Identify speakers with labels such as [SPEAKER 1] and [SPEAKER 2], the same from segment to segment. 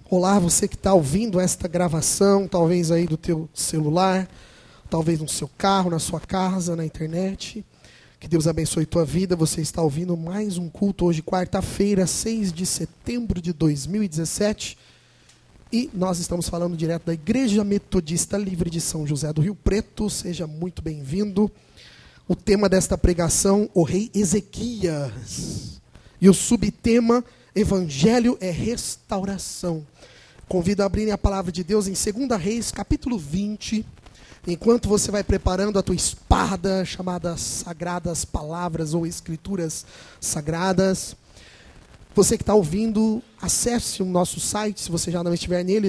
[SPEAKER 1] Olá, você que está ouvindo esta gravação, talvez aí do teu celular, talvez no seu carro, na sua casa, na internet. Que Deus abençoe tua vida. Você está ouvindo mais um culto hoje, quarta-feira, 6 de setembro de 2017. E nós estamos falando direto da Igreja Metodista Livre de São José do Rio Preto. Seja muito bem-vindo. O tema desta pregação, o rei Ezequias. E o subtema, Evangelho é restauração. Convido a abrirem a palavra de Deus em 2 Reis, capítulo 20. Enquanto você vai preparando a tua espada, chamada Sagradas Palavras ou Escrituras Sagradas. Você que está ouvindo, acesse o nosso site, se você já não estiver nele,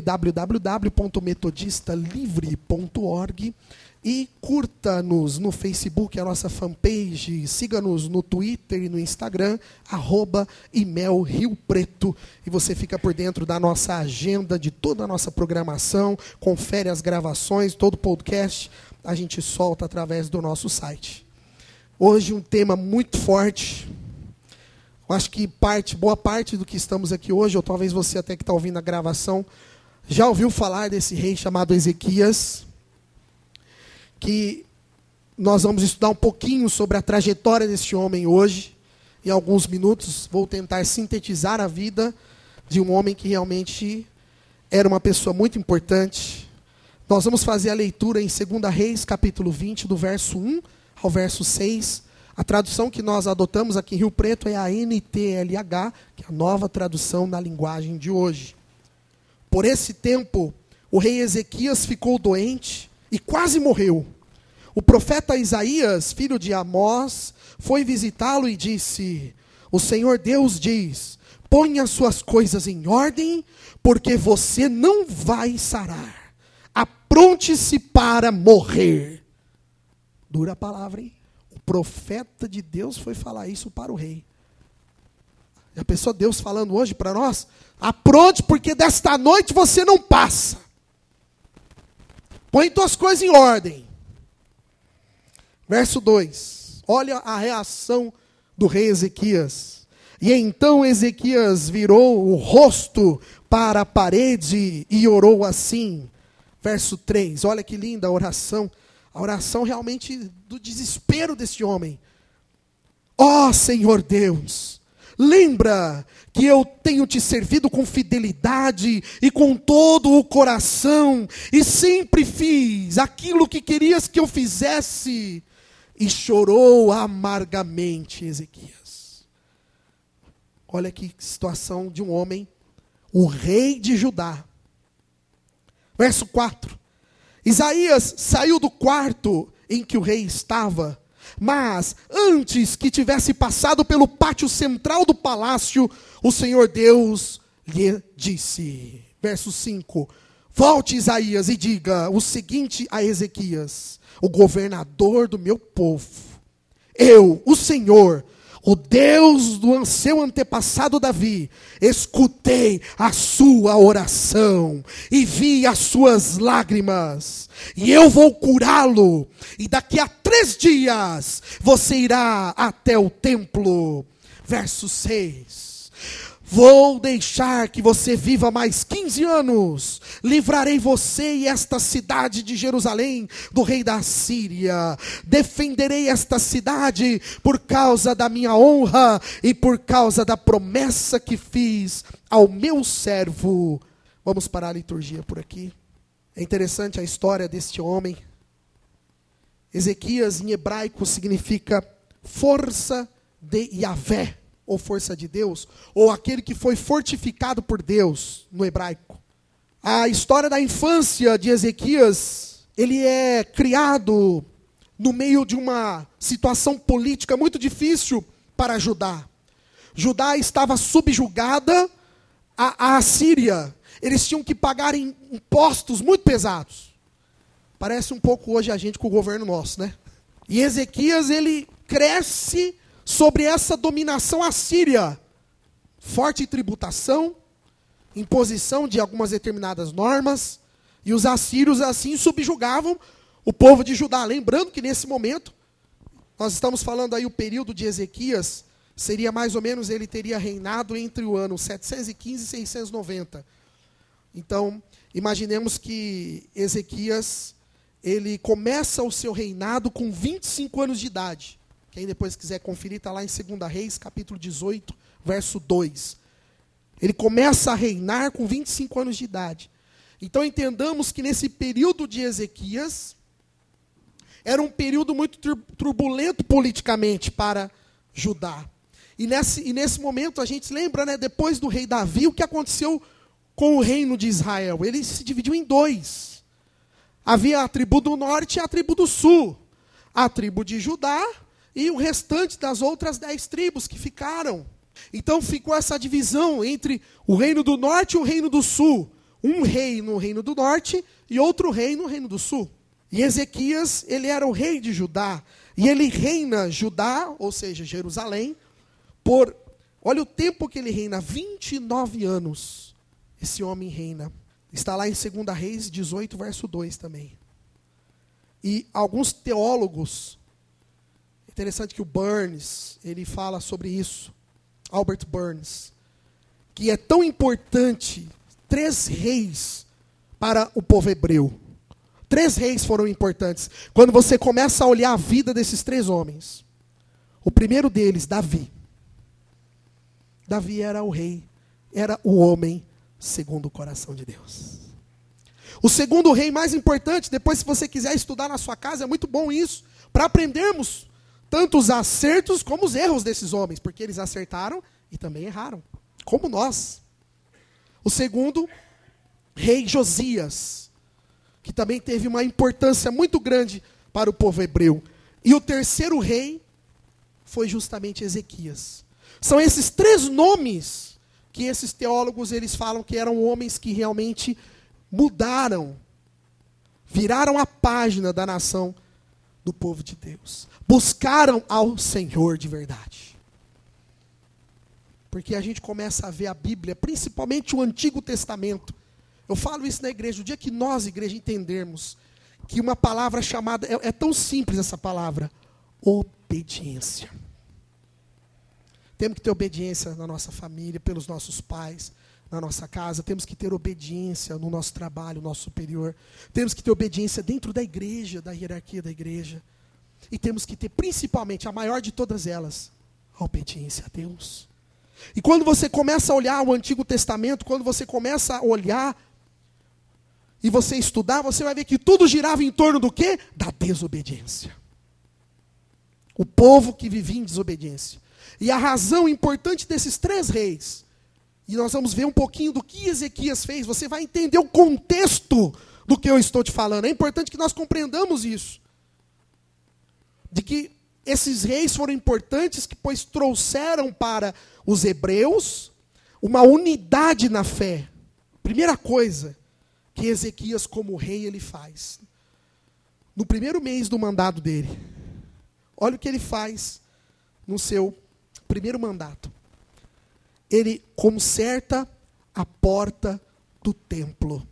[SPEAKER 1] www.metodistalivre.org. E curta-nos no Facebook, a nossa fanpage, siga-nos no Twitter e no Instagram, @imelriopreto. E você fica por dentro da nossa agenda, de toda a nossa programação, confere as gravações, todo o podcast, a gente solta através do nosso site. Hoje um tema muito forte. Eu acho que boa parte do que estamos aqui hoje, ou talvez você até que está ouvindo a gravação, já ouviu falar desse rei chamado Ezequias, que nós vamos estudar um pouquinho sobre a trajetória desse homem hoje. Em alguns minutos vou tentar sintetizar a vida de um homem que realmente era uma pessoa muito importante. Nós vamos fazer a leitura em 2 Reis, capítulo 20, do verso 1 ao verso 6. A tradução que nós adotamos aqui em Rio Preto é a NTLH, que é a nova tradução na linguagem de hoje. Por esse tempo, o rei Ezequias ficou doente e quase morreu. O profeta Isaías, filho de Amós, foi visitá-lo e disse: o Senhor Deus diz, ponha as suas coisas em ordem, porque você não vai sarar. Apronte-se para morrer. Dura a palavra, hein? O profeta de Deus foi falar isso para o rei. Já pensou Deus falando hoje para nós? Apronte, porque desta noite você não passa. Põe tuas coisas em ordem. Verso 2. Olha a reação do rei Ezequias. E então Ezequias virou o rosto para a parede e orou assim. Verso 3. Olha que linda a oração. A oração realmente do desespero desse homem. Ó Senhor Deus, lembra que eu tenho te servido com fidelidade e com todo o coração, e sempre fiz aquilo que querias que eu fizesse. E chorou amargamente Ezequias. Olha que situação de um homem, o rei de Judá. Verso 4. Isaías saiu do quarto em que o rei estava, mas antes que tivesse passado pelo pátio central do palácio, o Senhor Deus lhe disse, verso 5, volte Isaías e diga o seguinte a Ezequias, o governador do meu povo, eu, o Senhor, o Deus do seu antepassado Davi, escutei a sua oração e vi as suas lágrimas, e eu vou curá-lo, e daqui a 3 dias você irá até o templo. Verso 6. Vou deixar que você viva mais 15 anos. Livrarei você e esta cidade de Jerusalém do rei da Síria. Defenderei esta cidade por causa da minha honra e por causa da promessa que fiz ao meu servo. Vamos parar a liturgia por aqui. É interessante a história deste homem. Ezequias em hebraico significa força de Yahvé, ou força de Deus, ou aquele que foi fortificado por Deus, no hebraico. A história da infância de Ezequias, ele é criado no meio de uma situação política muito difícil para Judá. Judá estava subjugada à Síria. Eles tinham que pagar impostos muito pesados. Parece um pouco hoje a gente com o governo nosso, né? E Ezequias, ele cresce sobre essa dominação assíria, forte tributação, imposição de algumas determinadas normas, e os assírios assim subjugavam o povo de Judá. Lembrando que nesse momento, nós estamos falando aí o período de Ezequias, seria mais ou menos, ele teria reinado entre o ano 715 e 690. Então, imaginemos que Ezequias, ele começa o seu reinado com 25 anos de idade. Quem depois quiser conferir, está lá em 2 Reis, capítulo 18, verso 2. Ele começa a reinar com 25 anos de idade. Então entendamos que nesse período de Ezequias, era um período muito turbulento politicamente para Judá. E nesse momento a gente lembra, né, depois do rei Davi, o que aconteceu com o reino de Israel. Ele se dividiu em dois. Havia a tribo do norte e a tribo do sul. A tribo de Judá e o restante das outras 10 tribos que ficaram. Então ficou essa divisão entre o reino do norte e o reino do sul. Um rei no reino do norte e outro rei no reino do sul. E Ezequias, ele era o rei de Judá. E ele reina Judá, ou seja, Jerusalém, olha o tempo que ele reina, 29 anos. Esse homem reina. Está lá em 2 Reis 18, verso 2 também. E alguns teólogos, interessante que o Burns, ele fala sobre isso, Albert Burns, que é tão importante 3 reis para o povo hebreu. 3 reis foram importantes. Quando você começa a olhar a vida desses 3 homens, o primeiro deles, Davi. Davi era o rei, era o homem segundo o coração de Deus. O segundo rei mais importante, depois se você quiser estudar na sua casa, é muito bom isso, para aprendermos tanto os acertos como os erros desses homens, porque eles acertaram e também erraram, como nós. O segundo, rei Josias, que também teve uma importância muito grande para o povo hebreu. E o terceiro rei foi justamente Ezequias. São esses 3 nomes que esses teólogos eles falam que eram homens que realmente mudaram, viraram a página da nação do povo de Deus. Buscaram ao Senhor de verdade. Porque a gente começa a ver a Bíblia, principalmente o Antigo Testamento. Eu falo isso na igreja, o dia que nós, igreja, entendermos que uma palavra chamada, é tão simples essa palavra, obediência. Temos que ter obediência na nossa família, pelos nossos pais, na nossa casa. Temos que ter obediência no nosso trabalho, no nosso superior. Temos que ter obediência dentro da igreja, da hierarquia da igreja. E temos que ter, principalmente, a maior de todas elas, a obediência a Deus. E quando você começa a olhar o Antigo Testamento, quando você começa a olhar e você estudar, você vai ver que tudo girava em torno do quê? Da desobediência. O povo que vivia em desobediência. E a razão importante desses 3 reis, e nós vamos ver um pouquinho do que Ezequias fez, você vai entender o contexto do que eu estou te falando. É importante que nós compreendamos isso. De que esses reis foram importantes, que pois trouxeram para os hebreus uma unidade na fé. Primeira coisa que Ezequias como rei ele faz. No primeiro mês do mandato dele, olha o que ele faz no seu primeiro mandato. Ele conserta a porta do templo.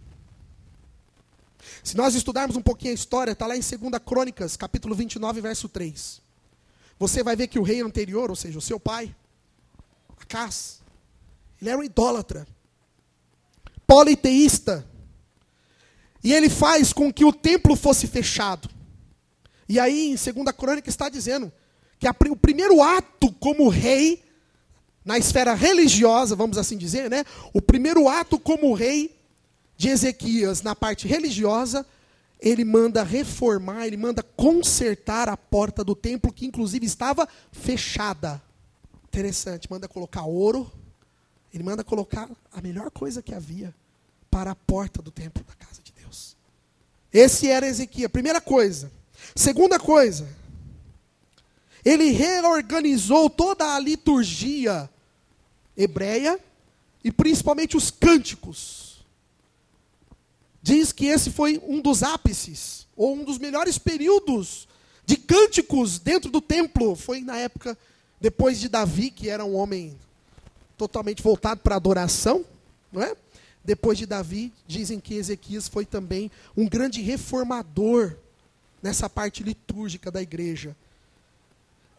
[SPEAKER 1] Se nós estudarmos um pouquinho a história, está lá em 2 Crônicas, capítulo 29, verso 3. Você vai ver que o rei anterior, ou seja, o seu pai, Acás, ele era um idólatra, politeísta. E ele faz com que o templo fosse fechado. E aí, em 2 Crônica, está dizendo que o primeiro ato como rei, na esfera religiosa, vamos assim dizer, né? O primeiro ato como rei de Ezequias, na parte religiosa, ele manda reformar, ele manda consertar a porta do templo, que inclusive estava fechada. Interessante, manda colocar ouro, ele manda colocar a melhor coisa que havia para a porta do templo da casa de Deus. Esse era Ezequias, primeira coisa. Segunda coisa, ele reorganizou toda a liturgia hebreia e principalmente os cânticos. Diz que esse foi um dos ápices, ou um dos melhores períodos de cânticos dentro do templo. Foi na época, depois de Davi, que era um homem totalmente voltado para a adoração, não é? Depois de Davi, dizem que Ezequias foi também um grande reformador nessa parte litúrgica da igreja.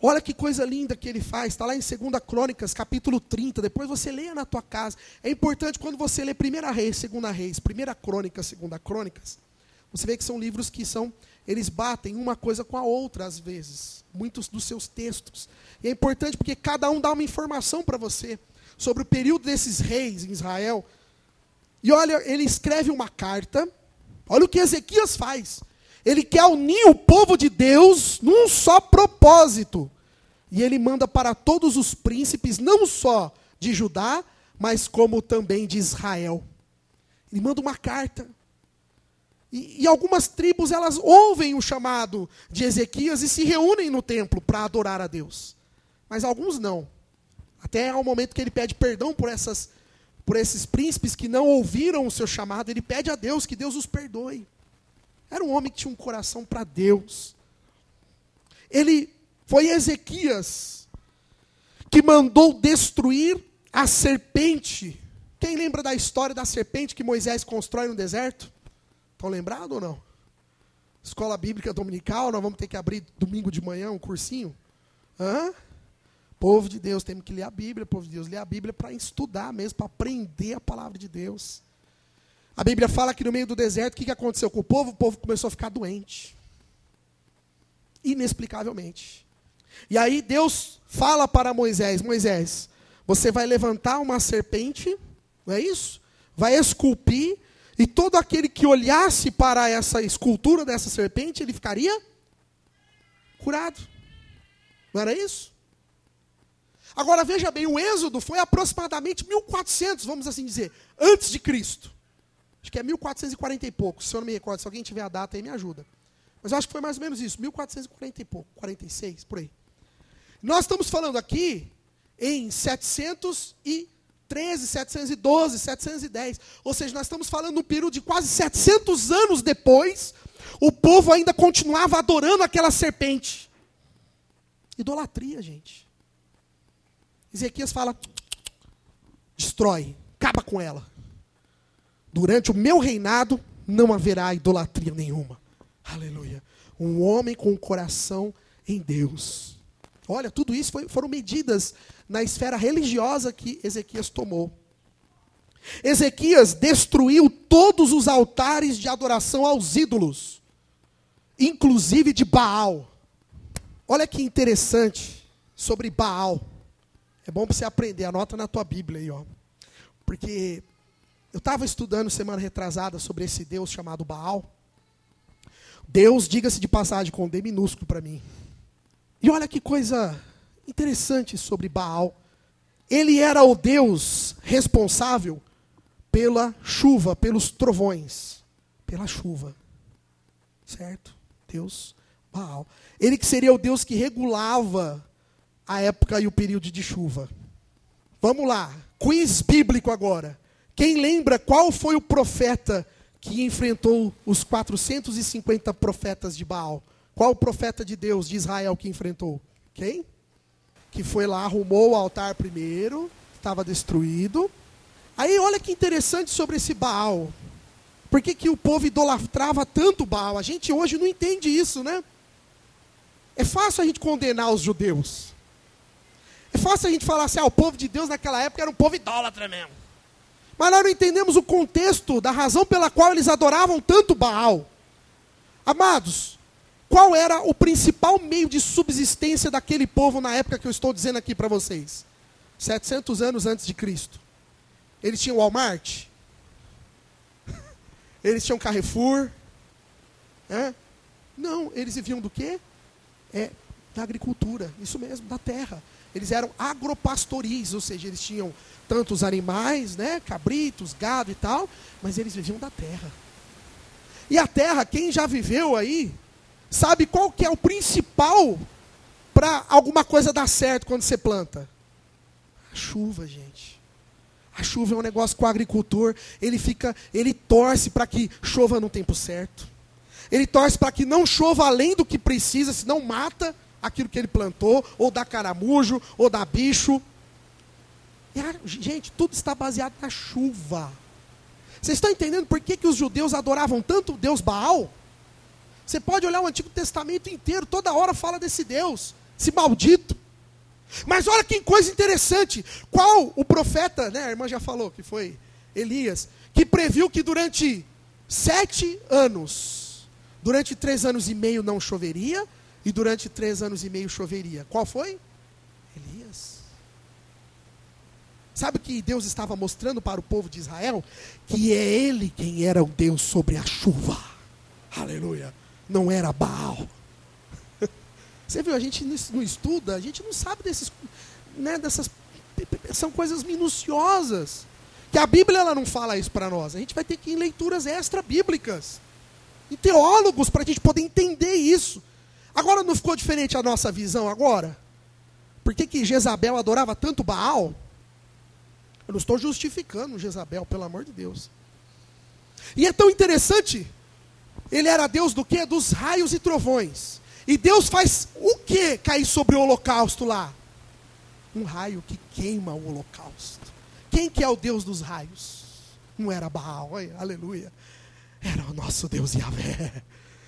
[SPEAKER 1] Olha que coisa linda que ele faz, está lá em 2 Crônicas, capítulo 30, depois você leia na tua casa. É importante quando você lê 1 Reis, 2 Reis, 1 Crônicas, 2 Crônicas, você vê que são livros que eles batem uma coisa com a outra às vezes, muitos dos seus textos. E é importante porque cada um dá uma informação para você sobre o período desses reis em Israel. E olha, ele escreve uma carta, olha o que Ezequias faz. Ele quer unir o povo de Deus num só propósito. E ele manda para todos os príncipes, não só de Judá, mas como também de Israel. Ele manda uma carta. E algumas tribos, elas ouvem o chamado de Ezequias e se reúnem no templo para adorar a Deus. Mas alguns não. Até ao momento que ele pede perdão por esses príncipes que não ouviram o seu chamado, ele pede a Deus que Deus os perdoe. Era um homem que tinha um coração para Deus. Foi Ezequias que mandou destruir a serpente. Quem lembra da história da serpente que Moisés constrói no deserto? Estão lembrados ou não? Escola Bíblica Dominical, nós vamos ter que abrir domingo de manhã um cursinho? Povo de Deus, temos que ler a Bíblia. Povo de Deus, ler a Bíblia para estudar mesmo, para aprender a palavra de Deus. A Bíblia fala que no meio do deserto, o que aconteceu com o povo? O povo começou a ficar doente. Inexplicavelmente. E aí Deus fala para Moisés, Moisés, você vai levantar uma serpente, não é isso? Vai esculpir, e todo aquele que olhasse para essa escultura dessa serpente, ele ficaria curado. Não era isso? Agora veja bem, o Êxodo foi aproximadamente 1400, vamos assim dizer, antes de Cristo. Acho que é 1440 e pouco, se eu não me recordo. Se alguém tiver a data aí, me ajuda. Mas eu acho que foi mais ou menos isso, 1440 e pouco, 46, por aí. Nós estamos falando aqui em 713, 712, 710. Ou seja, nós estamos falando num período de quase 700 anos depois, o povo ainda continuava adorando aquela serpente. Idolatria, gente. Ezequias fala, destrói, acaba com ela. Durante o meu reinado, não haverá idolatria nenhuma. Aleluia. Um homem com o coração em Deus. Olha, tudo isso foram medidas na esfera religiosa que Ezequias tomou. Ezequias destruiu todos os altares de adoração aos ídolos, inclusive de Baal. Olha que interessante sobre Baal. É bom para você aprender, anota na tua Bíblia aí, ó. Porque eu estava estudando semana retrasada sobre esse Deus chamado Baal. Deus, diga-se de passagem, com D minúsculo para mim. E olha que coisa interessante sobre Baal. Ele era o Deus responsável pela chuva, pelos trovões. Pela chuva. Certo? Deus, Baal. Ele que seria o Deus que regulava a época e o período de chuva. Vamos lá. Quiz bíblico agora. Quem lembra qual foi o profeta que enfrentou os 450 profetas de Baal? Qual o profeta de Deus, de Israel, que enfrentou? Quem? Que foi lá, arrumou o altar primeiro, estava destruído. Aí olha que interessante sobre esse Baal. Por que o povo idolatrava tanto Baal? A gente hoje não entende isso, né? É fácil a gente condenar os judeus. É fácil a gente falar assim, o povo de Deus naquela época era um povo idólatra mesmo. Mas nós não entendemos o contexto da razão pela qual eles adoravam tanto Baal. Amados, qual era o principal meio de subsistência daquele povo na época que eu estou dizendo aqui para vocês? 700 anos antes de Cristo. Eles tinham Walmart? Eles tinham Carrefour? Não, eles viviam do quê? Da agricultura, isso mesmo, da terra. Eles eram agropastoris, ou seja, eles tinham tantos animais, né, cabritos, gado e tal, mas eles viviam da terra. E a terra, quem já viveu aí, sabe qual que é o principal para alguma coisa dar certo quando você planta? A chuva, gente. A chuva é um negócio com o agricultor, ele torce para que chova no tempo certo. Ele torce para que não chova além do que precisa, senão mata aquilo que ele plantou, ou dá caramujo, ou dá bicho. Gente, tudo está baseado na chuva. Vocês estão entendendo por que os judeus adoravam tanto o Deus Baal? Você pode olhar o Antigo Testamento inteiro, toda hora fala desse Deus. esse maldito. Mas olha que coisa interessante. Qual o profeta, né, a irmã já falou que foi Elias, que previu que durante 7 anos, durante 3 anos e meio não choveria, e durante 3 anos e meio choveria. Qual foi? Elias. Sabe o que Deus estava mostrando para o povo de Israel? Que é Ele quem era o Deus sobre a chuva. Aleluia. Não era Baal. Você viu, a gente não estuda, a gente não sabe dessas, são coisas minuciosas. Que a Bíblia ela não fala isso para nós. A gente vai ter que ir em leituras extra-bíblicas. E teólogos para a gente poder entender isso. Agora não ficou diferente a nossa visão agora? Por que Jezabel adorava tanto Baal? Eu não estou justificando Jezabel, pelo amor de Deus. E é tão interessante, ele era Deus do quê? Dos raios e trovões. E Deus faz o que cair sobre o holocausto lá? Um raio que queima o holocausto. Quem que é o Deus dos raios? Não era Baal, aleluia. Era o nosso Deus Yahvé.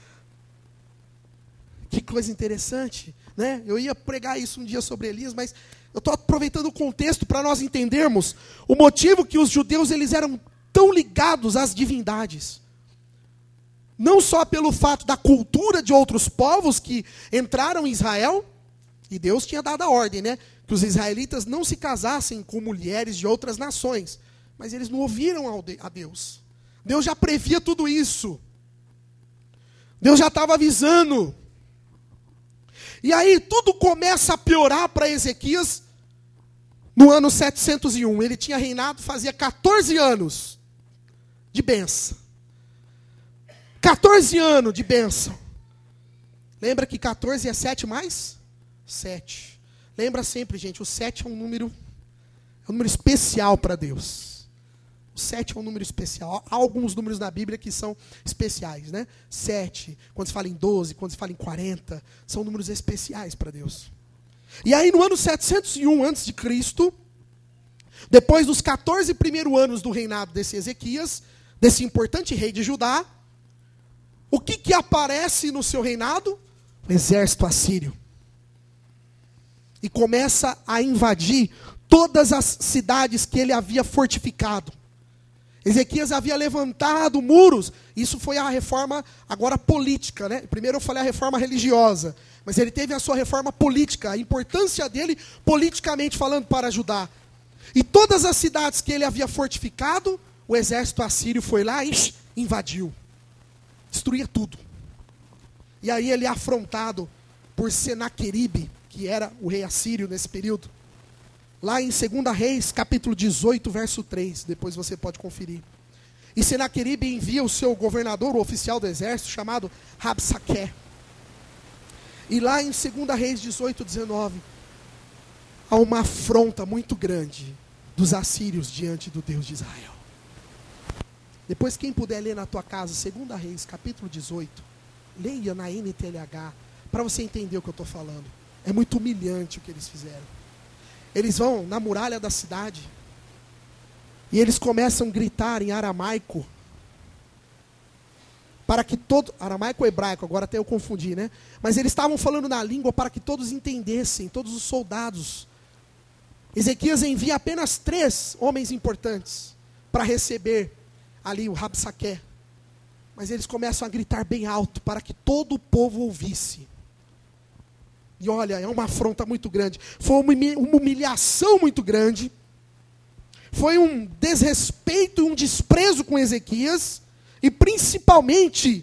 [SPEAKER 1] Que coisa interessante, né? Eu ia pregar isso um dia sobre Elias, mas eu estou aproveitando o contexto para nós entendermos o motivo que os judeus eles eram tão ligados às divindades. Não só pelo fato da cultura de outros povos que entraram em Israel, e Deus tinha dado a ordem, né? Que os israelitas não se casassem com mulheres de outras nações. Mas eles não ouviram a Deus. Deus já previa tudo isso. Deus já estava avisando. E aí tudo começa a piorar para Ezequias no ano 701. Ele tinha reinado fazia 14 anos de bênção. 14 anos de bênção. Lembra que 14 é 7 mais? 7. Lembra sempre, gente, o 7 é um número especial para Deus. O 7 é um número especial. Há alguns números na Bíblia que são especiais, né? 7, quando se fala em 12, quando se fala em 40, são números especiais para Deus. E aí no ano 701 a.C., depois dos 14 primeiros anos do reinado desse Ezequias, desse importante rei de Judá, o que aparece no seu reinado? O exército assírio. E começa a invadir todas as cidades que ele havia fortificado. Ezequias havia levantado muros. Isso foi a reforma agora política, né? Primeiro eu falei a reforma religiosa, mas ele teve a sua reforma política, a importância dele politicamente falando para Judá. E todas as cidades que ele havia fortificado, o exército assírio foi lá e invadiu. Destruía tudo. E aí ele é afrontado por Senaqueribe, que era o rei assírio nesse período. Lá em 2 Reis, capítulo 18, verso 3. Depois você pode conferir. E Senaqueribe envia o seu governador, o oficial do exército, chamado Rabsaqué. E lá em 2 Reis 18, 19, há uma afronta muito grande dos assírios diante do Deus de Israel. Depois, quem puder ler na tua casa, 2 Reis, capítulo 18, leia na NTLH, para você entender o que eu estou falando. É muito humilhante o que eles fizeram. Eles vão na muralha da cidade, e eles começam a gritar em aramaico, para que todo, aramaico ou hebraico, agora até eu confundi, né? Mas eles estavam falando na língua para que todos entendessem, todos os soldados. Ezequias envia apenas 3 homens importantes para receber ali o Rabsaqué. Mas eles começam a gritar bem alto para que todo o povo ouvisse. E olha, é uma afronta muito grande. Foi uma humilhação muito grande. Foi um desrespeito e um desprezo com Ezequias. E principalmente,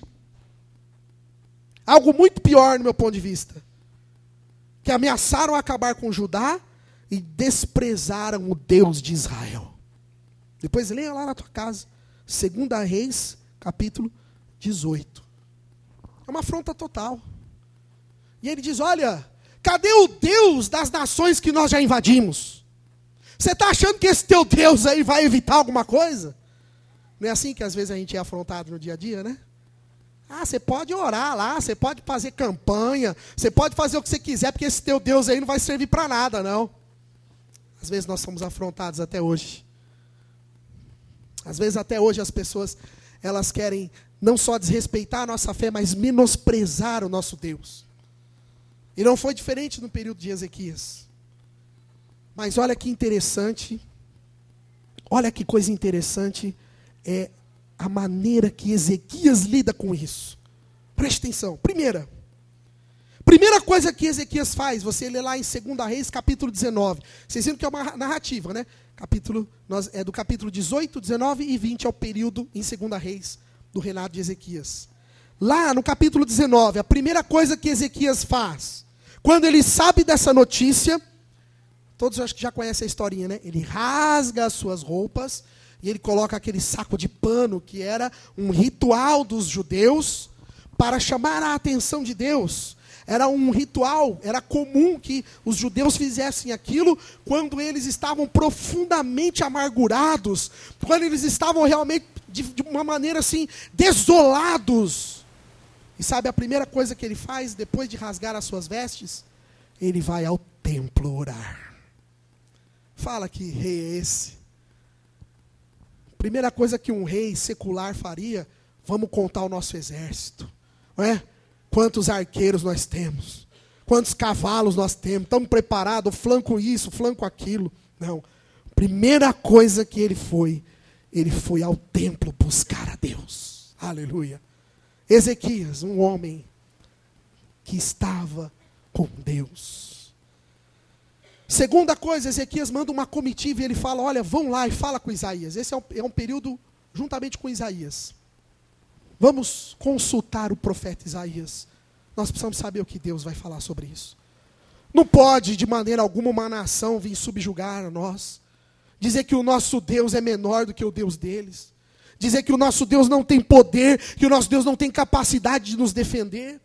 [SPEAKER 1] algo muito pior no meu ponto de vista. Que ameaçaram acabar com Judá e desprezaram o Deus de Israel. Depois leia lá na tua casa. 2 Reis, capítulo 18. É uma afronta total. E ele diz, olha, cadê o Deus das nações que nós já invadimos? Você está achando que esse teu Deus aí vai evitar alguma coisa? Não é assim que às vezes a gente é afrontado no dia a dia, né? Ah, você pode orar lá, você pode fazer campanha, você pode fazer o que você quiser, porque esse teu Deus aí não vai servir para nada, não. Às vezes nós somos afrontados até hoje. Às vezes até hoje as pessoas, elas querem não só desrespeitar a nossa fé, mas menosprezar o nosso Deus. E não foi diferente no período de Ezequias. Mas olha que interessante, olha que coisa interessante é a maneira que Ezequias lida com isso. Preste atenção. Primeira coisa que Ezequias faz, você lê lá em 2 Reis, capítulo 19. Vocês viram que é uma narrativa, né? Do capítulo 18, 19 e 20 é o período em 2 Reis do reinado de Ezequias. Lá no capítulo 19, a primeira coisa que Ezequias faz, quando ele sabe dessa notícia, todos acho que já conhecem a historinha, né? Ele rasga as suas roupas e ele coloca aquele saco de pano que era um ritual dos judeus para chamar a atenção de Deus. Era um ritual, era comum que os judeus fizessem aquilo quando eles estavam profundamente amargurados, quando eles estavam realmente de uma maneira assim, desolados. E sabe a primeira coisa que ele faz depois de rasgar as suas vestes? Ele vai ao templo orar. Fala que rei é esse? Primeira coisa que um rei secular faria, vamos contar o nosso exército, não é? Quantos arqueiros nós temos? Quantos cavalos nós temos? Estamos preparados, flanco isso, flanco aquilo. Não. Primeira coisa que ele foi ao templo buscar a Deus. Aleluia. Ezequias, um homem que estava com Deus. Segunda coisa, Ezequias manda uma comitiva e ele fala, olha, vão lá e fala com Isaías. Esse é um período juntamente com Isaías. Vamos consultar o profeta Isaías. Nós precisamos saber o que Deus vai falar sobre isso. Não pode, de maneira alguma, uma nação vir subjugar a nós. Dizer que o nosso Deus é menor do que o Deus deles. Dizer que o nosso Deus não tem poder, que o nosso Deus não tem capacidade de nos defender.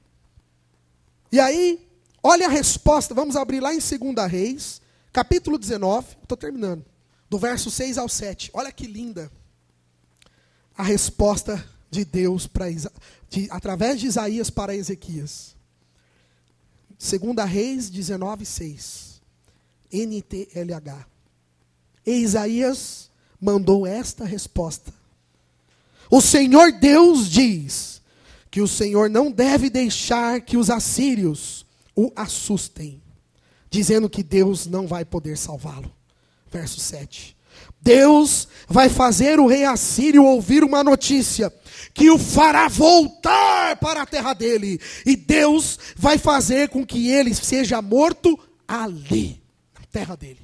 [SPEAKER 1] E aí, olha a resposta. Vamos abrir lá em 2 Reis, capítulo 19. Estou terminando. Do verso 6 ao 7. Olha que linda a resposta de Deus através de Isaías para Ezequias. 2 Reis 19, 6. NTLH. E Isaías mandou esta resposta. O Senhor Deus diz que o Senhor não deve deixar que os assírios o assustem, dizendo que Deus não vai poder salvá-lo. Verso 7. Deus vai fazer o rei assírio ouvir uma notícia que o fará voltar para a terra dele. E Deus vai fazer com que ele seja morto ali, na terra dele.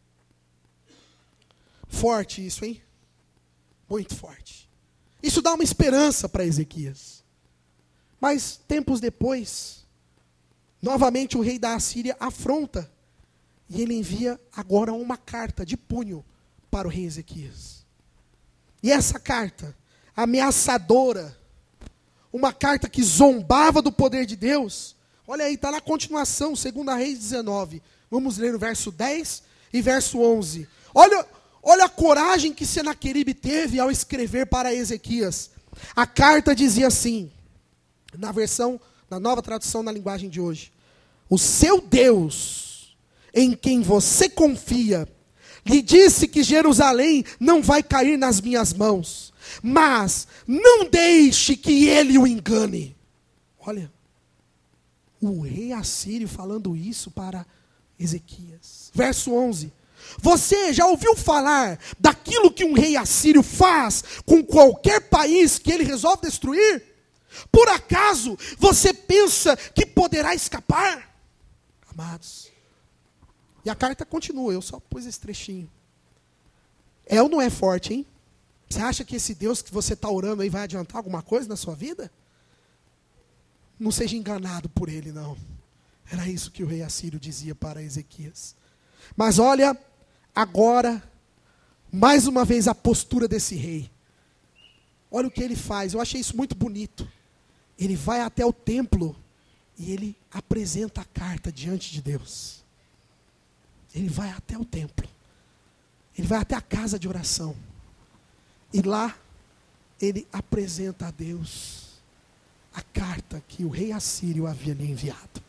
[SPEAKER 1] Forte isso, hein? Muito forte. Isso dá uma esperança para Ezequias. Mas tempos depois, novamente o rei da Assíria afronta. E ele envia agora uma carta de punho para o rei Ezequias. E essa carta, ameaçadora, uma carta que zombava do poder de Deus, olha aí, está na continuação, 2 Reis 19. Vamos ler o verso 10 e verso 11. Olha a coragem que Senaqueribe teve ao escrever para Ezequias. A carta dizia assim, na nova tradução na linguagem de hoje: o seu Deus, em quem você confia, lhe disse que Jerusalém não vai cair nas minhas mãos, mas não deixe que ele o engane. Olha, o rei assírio falando isso para Ezequias. Verso 11. Você já ouviu falar daquilo que um rei assírio faz com qualquer país que ele resolve destruir? Por acaso você pensa que poderá escapar? Amados, e a carta continua, eu só pus esse trechinho. É ou não é forte, hein? Você acha que esse Deus que você está orando aí vai adiantar alguma coisa na sua vida? Não seja enganado por ele, não. Era isso que o rei assírio dizia para Ezequias. Mas olha, agora, mais uma vez a postura desse rei. Olha o que ele faz, eu achei isso muito bonito. Ele vai até o templo e ele apresenta a carta diante de Deus. Ele vai até o templo. Ele vai até a casa de oração. E lá, ele apresenta a Deus a carta que o rei assírio havia lhe enviado.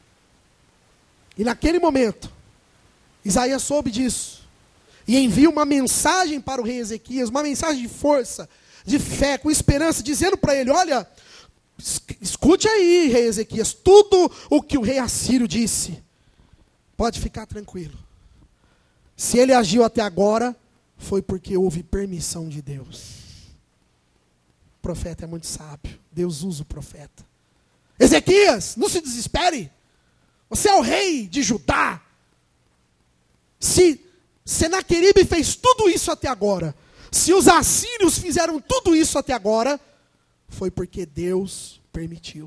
[SPEAKER 1] E naquele momento, Isaías soube disso. E envia uma mensagem para o rei Ezequias, uma mensagem de força, de fé, com esperança, dizendo para ele: olha, Escute aí, rei Ezequias, tudo o que o rei Assírio disse, pode ficar tranquilo. Se ele agiu até agora, foi porque houve permissão de Deus. O profeta é muito sábio, Deus usa o profeta. Ezequias, não se desespere, você é o rei de Judá. Se Senaqueribe fez tudo isso até agora, se os assírios fizeram tudo isso até agora, foi porque Deus permitiu.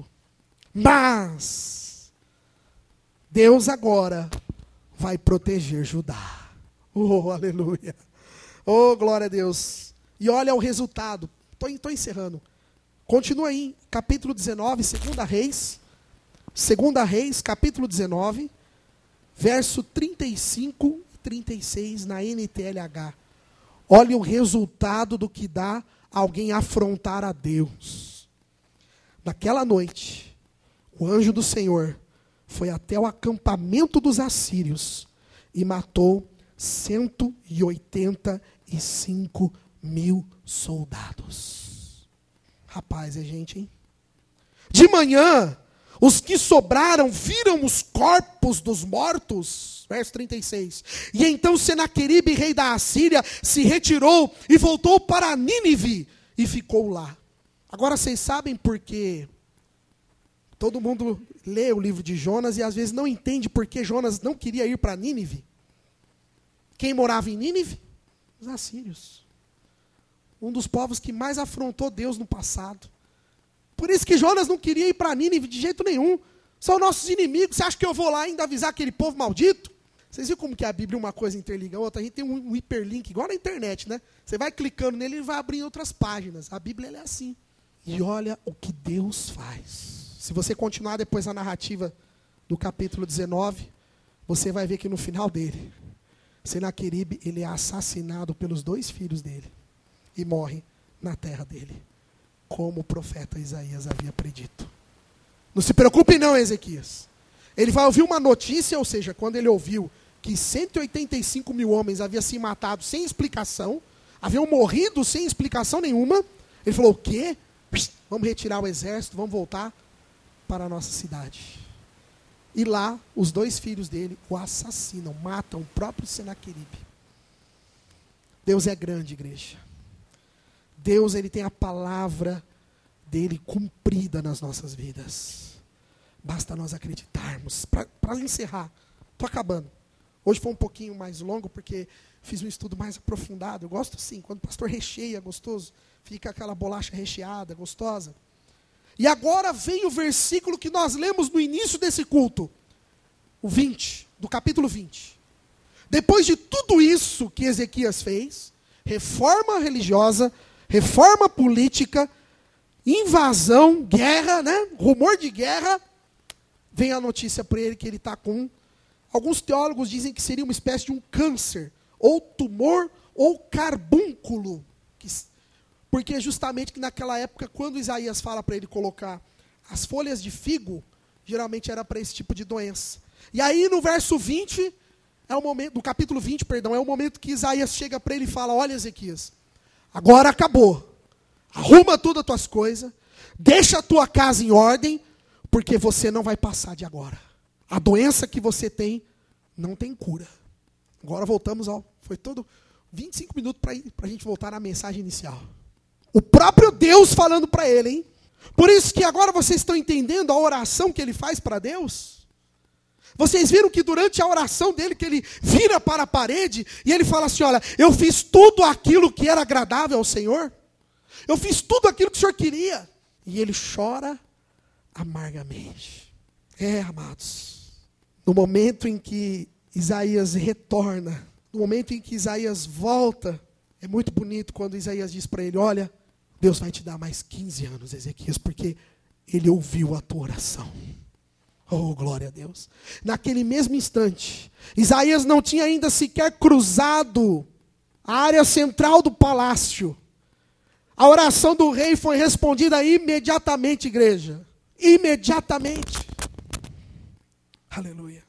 [SPEAKER 1] Mas Deus agora vai proteger Judá. Oh, aleluia. Oh, glória a Deus. E olha o resultado. Estou encerrando. Continua aí, capítulo 19, 2 Reis, capítulo 19, verso 35 e 36 na NTLH. Olha o resultado do que dá alguém afrontar a Deus. Naquela noite, o anjo do Senhor foi até o acampamento dos assírios e matou 185 mil soldados. Rapaz, é gente, hein? De manhã, os que sobraram viram os corpos dos mortos. Verso 36. E então Senaqueribe, rei da Assíria, se retirou e voltou para Nínive e ficou lá. Agora vocês sabem por quê? Todo mundo lê o livro de Jonas e às vezes não entende por que Jonas não queria ir para Nínive. Quem morava em Nínive? Os assírios. Um dos povos que mais afrontou Deus no passado. Por isso que Jonas não queria ir para Nínive de jeito nenhum. São nossos inimigos. Você acha que eu vou lá ainda avisar aquele povo maldito? Vocês viram como que a Bíblia uma coisa interliga a outra? A gente tem um hiperlink, igual na internet, né? Você vai clicando nele e vai abrindo outras páginas. A Bíblia ela é assim. E olha o que Deus faz. Se você continuar depois a narrativa do capítulo 19, você vai ver que no final dele, Senaqueribe, ele é assassinado pelos 2 filhos dele. E morre na terra dele. Como o profeta Isaías havia predito. Não se preocupe não, Ezequias. Ele vai ouvir uma notícia, ou seja, quando ele ouviu que 185 mil homens haviam se matado sem explicação, haviam morrido sem explicação nenhuma, ele falou, o quê? Vamos retirar o exército, vamos voltar para a nossa cidade. E lá, os 2 filhos dele o assassinam, matam o próprio Senaqueribe. Deus é grande, igreja. Deus, ele tem a palavra dele cumprida nas nossas vidas. Basta nós acreditarmos. Para encerrar, estou acabando. Hoje foi um pouquinho mais longo, porque fiz um estudo mais aprofundado. Eu gosto sim, quando o pastor recheia, gostoso. Fica aquela bolacha recheada, gostosa. E agora vem o versículo que nós lemos no início desse culto. O 20, do capítulo 20. Depois de tudo isso que Ezequias fez, reforma religiosa, reforma política, invasão, guerra, né? Rumor de guerra, vem a notícia para ele que ele está com... Alguns teólogos dizem que seria uma espécie de um câncer, ou tumor, ou carbúnculo. Porque justamente que naquela época, quando Isaías fala para ele colocar as folhas de figo, geralmente era para esse tipo de doença. E aí no verso 20, do capítulo 20, perdão, é o momento que Isaías chega para ele e fala, olha Ezequias, agora acabou. Arruma tudo as tuas coisas, deixa a tua casa em ordem, porque você não vai passar de agora. A doença que você tem, não tem cura. Agora voltamos foi todo 25 minutos para a gente voltar na mensagem inicial. O próprio Deus falando para ele, hein? Por isso que agora vocês estão entendendo a oração que ele faz para Deus? Vocês viram que durante a oração dele, que ele vira para a parede, e ele fala assim, olha, eu fiz tudo aquilo que era agradável ao Senhor. Eu fiz tudo aquilo que o Senhor queria. E ele chora amargamente. Amados, no momento em que Isaías retorna, no momento em que Isaías volta, é muito bonito quando Isaías diz para ele, olha, Deus vai te dar mais 15 anos, Ezequias, porque ele ouviu a tua oração. Oh, glória a Deus. Naquele mesmo instante, Isaías não tinha ainda sequer cruzado a área central do palácio. A oração do rei foi respondida imediatamente, igreja. Imediatamente. Aleluia.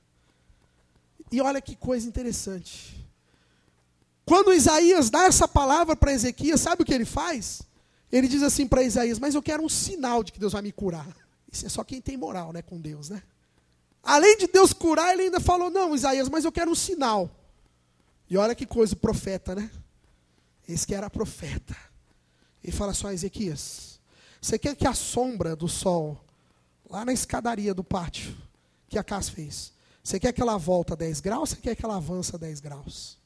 [SPEAKER 1] E olha que coisa interessante. Quando Isaías dá essa palavra para Ezequias, sabe o que ele faz? Ele diz assim para Isaías, mas eu quero um sinal de que Deus vai me curar. Isso é só quem tem moral, né, com Deus, né? Além de Deus curar, ele ainda falou, não, Isaías, mas eu quero um sinal. E olha que coisa, o profeta, né? Esse que era profeta. Ele fala só, Ezequias, você quer que a sombra do sol, lá na escadaria do pátio, que a Cas fez, você quer que ela volta 10 graus ou você quer que ela avança 10 graus?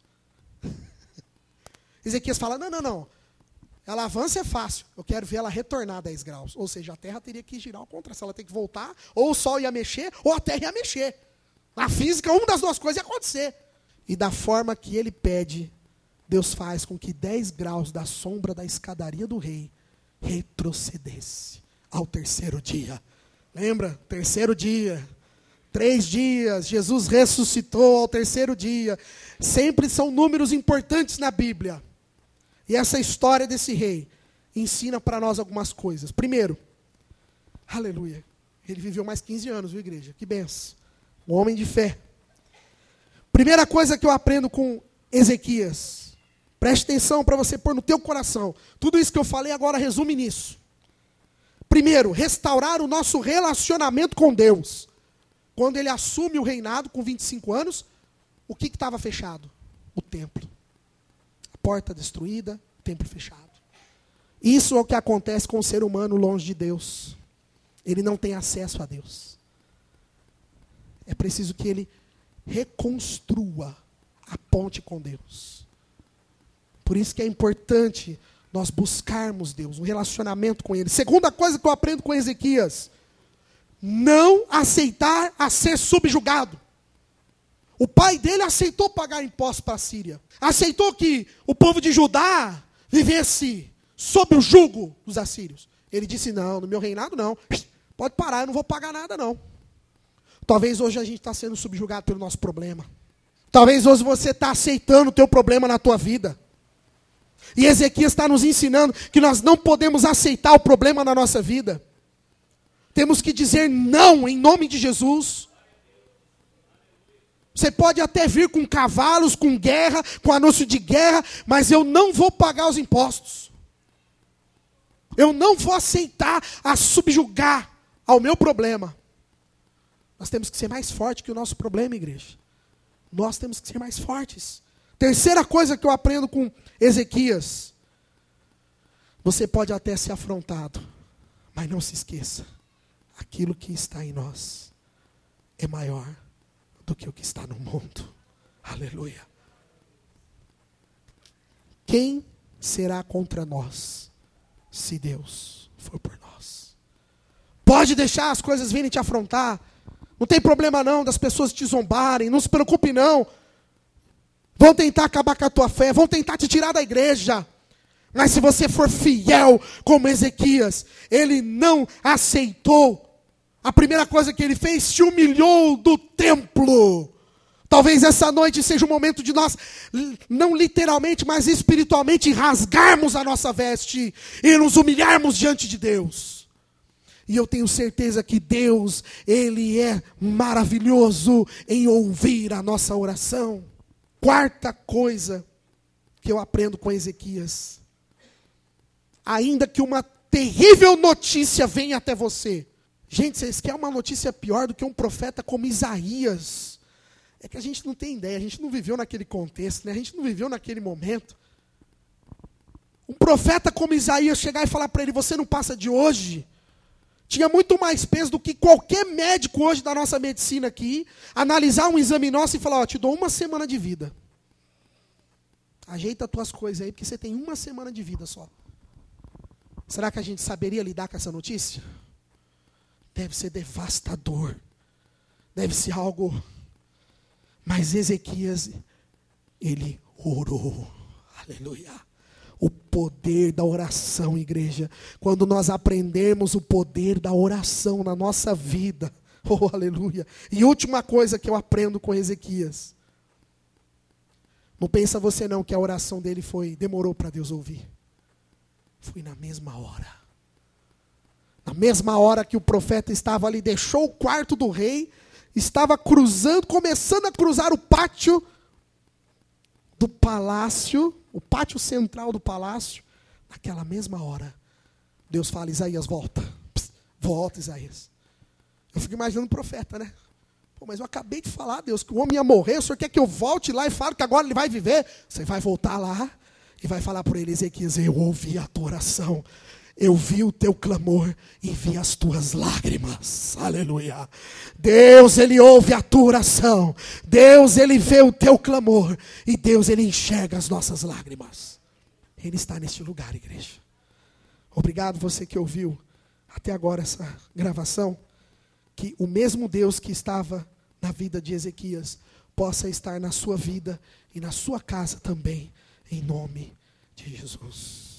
[SPEAKER 1] Ezequias fala, não. Ela avança é fácil, eu quero ver ela retornar 10 graus. Ou seja, a terra teria que girar ao contrário, se ela tem que voltar, ou o sol ia mexer, ou a terra ia mexer. Na física, uma das duas coisas ia acontecer. E da forma que ele pede, Deus faz com que 10 graus da sombra da escadaria do rei retrocedesse ao terceiro dia. Lembra? Terceiro dia. 3 dias, Jesus ressuscitou ao terceiro dia. Sempre são números importantes na Bíblia. E essa história desse rei ensina para nós algumas coisas. Primeiro, aleluia, ele viveu mais 15 anos, viu, igreja? Que benção. Um homem de fé. Primeira coisa que eu aprendo com Ezequias. Preste atenção para você pôr no teu coração. Tudo isso que eu falei agora resume nisso. Primeiro, restaurar o nosso relacionamento com Deus. Quando ele assume o reinado com 25 anos, o que estava fechado? O templo. A porta destruída, o templo fechado. Isso é o que acontece com o ser humano longe de Deus. Ele não tem acesso a Deus. É preciso que ele reconstrua a ponte com Deus. Por isso que é importante nós buscarmos Deus, um relacionamento com Ele. Segunda coisa que eu aprendo com Ezequias: não aceitar a ser subjugado. O pai dele aceitou pagar impostos para a Síria. Aceitou que o povo de Judá vivesse sob o jugo dos assírios. Ele disse, não, no meu reinado não. Pode parar, eu não vou pagar nada não. Talvez hoje a gente está sendo subjugado pelo nosso problema. Talvez hoje você está aceitando o teu problema na tua vida. E Ezequias está nos ensinando que nós não podemos aceitar o problema na nossa vida. Temos que dizer não em nome de Jesus. Você pode até vir com cavalos, com guerra, com anúncio de guerra, mas eu não vou pagar os impostos. Eu não vou aceitar a subjugar ao meu problema. Nós temos que ser mais fortes que o nosso problema, igreja. Nós temos que ser mais fortes. Terceira coisa que eu aprendo com Ezequias: você pode até ser afrontado, mas não se esqueça, aquilo que está em nós é maior do que o que está no mundo. Aleluia. Quem será contra nós, se Deus for por nós? Pode deixar as coisas virem te afrontar. Não tem problema não das pessoas te zombarem. Não se preocupe não. Vão tentar acabar com a tua fé. Vão tentar te tirar da igreja. Mas se você for fiel como Ezequias, ele não aceitou. A primeira coisa que ele fez, se humilhou do templo. Talvez essa noite seja o momento de nós, não literalmente, mas espiritualmente, rasgarmos a nossa veste e nos humilharmos diante de Deus. E eu tenho certeza que Deus, Ele é maravilhoso em ouvir a nossa oração. Quarta coisa que eu aprendo com Ezequias: ainda que uma terrível notícia venha até você. Gente, vocês querem uma notícia pior do que um profeta como Isaías? É que a gente não tem ideia, a gente não viveu naquele contexto, né? A gente não viveu naquele momento. Um profeta como Isaías chegar e falar para ele, você não passa de hoje, tinha muito mais peso do que qualquer médico hoje da nossa medicina aqui, analisar um exame nosso e falar, ó, te dou 1 semana de vida. Ajeita as tuas coisas aí, porque você tem 1 semana de vida só. Será que a gente saberia lidar com essa notícia? Deve ser devastador. Deve ser algo... Mas Ezequias, ele orou. Aleluia. O poder da oração, igreja. Quando nós aprendemos o poder da oração na nossa vida. Oh, aleluia. E última coisa que eu aprendo com Ezequias. Não pensa você não que a oração dele demorou para Deus ouvir. Foi na mesma hora. Na mesma hora que o profeta estava ali, deixou o quarto do rei, estava começando a cruzar o pátio do palácio, o pátio central do palácio. Naquela mesma hora, Deus fala, Isaías, volta. Volta, Isaías. Eu fico imaginando o profeta, né? Pô, mas eu acabei de falar, Deus, que o homem ia morrer, o senhor quer que eu volte lá e fale que agora ele vai viver? Você vai voltar lá e vai falar por ele, Ezequias, eu ouvi a tua oração, eu vi o teu clamor e vi as tuas lágrimas. Aleluia. Deus, Ele ouve a tua oração. Deus, Ele vê o teu clamor. E Deus, Ele enxerga as nossas lágrimas. Ele está neste lugar, igreja. Obrigado você que ouviu até agora essa gravação. Que o mesmo Deus que estava na vida de Ezequias possa estar na sua vida e na sua casa também, em nome de Jesus.